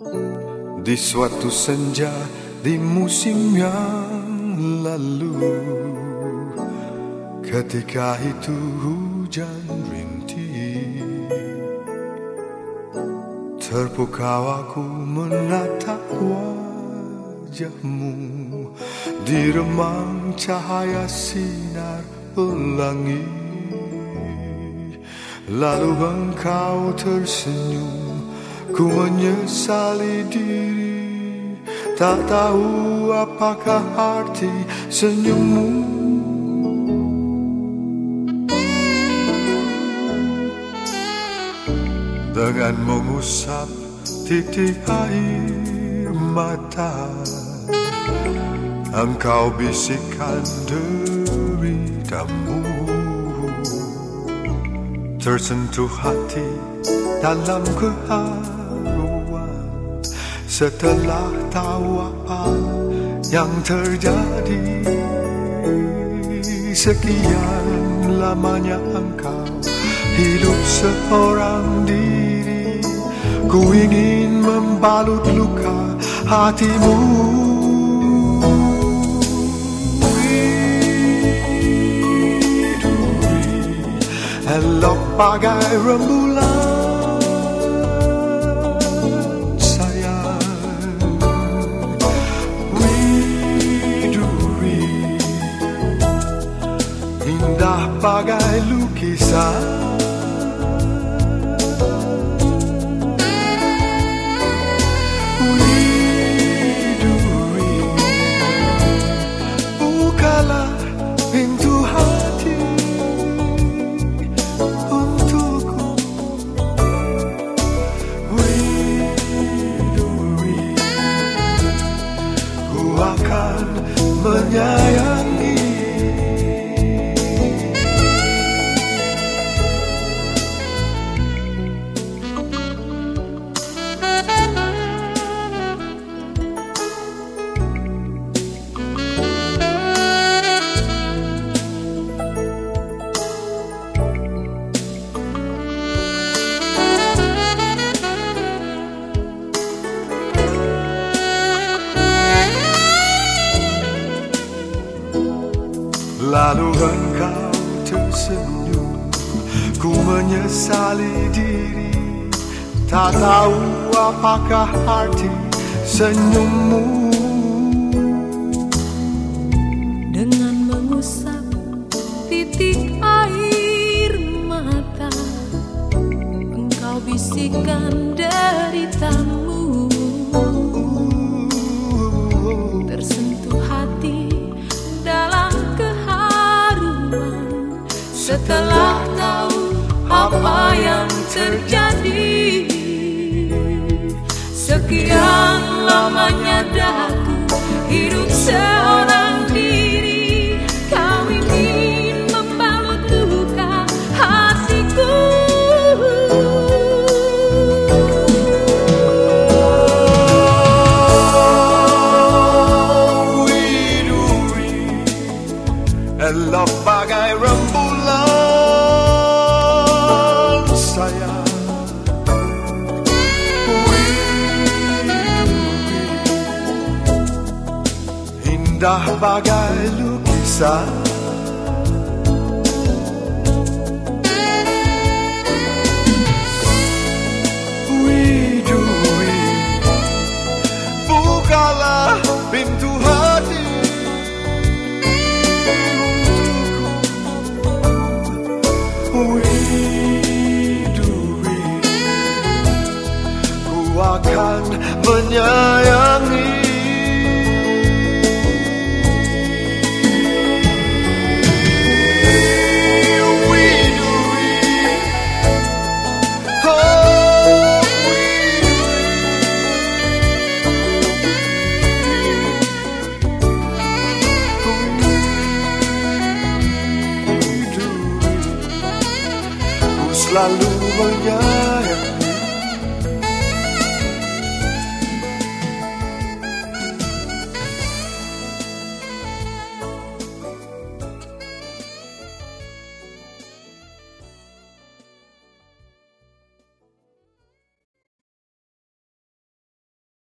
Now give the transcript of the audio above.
Di suatu senja di musim yang lalu, ketika itu hujan rintih, terpukau aku menatap wajahmu di remang cahaya sinar pelangi. Lalu engkau tersenyum, ku menyesali diri, tak tahu apakah arti senyummu. Dengan mengusap titik air mata, engkau bisikkan deritamu. Tersentuh hati dalam keharuan, setelah tahu apa yang terjadi. Sekian lamanya engkau hidup seorang diri, ku ingin membalut luka hatimu. Elok bagai rembulan sayang, widuri indah bagai lukisan. Widuri, bukalah pintu hati untukku. Widuri, ku akan menyayangi. Lalu engkau tersenyum, ku menyesali diri, tak tahu apakah arti senyummu. Dengan mengusap titik air mata, engkau bisikkan deritamu. Tersentuh hati dalam keharuan, setelah tahu apa yang terjadi. Sekian lamanya daku hidup seorang diri, kau ingin membalut luka hatiku. Widuri, elok bagai rembulan sayang, indah bagai lukisan. Widuri, bukalah pintu hati untukku. Widuri, ku akan menyayangi.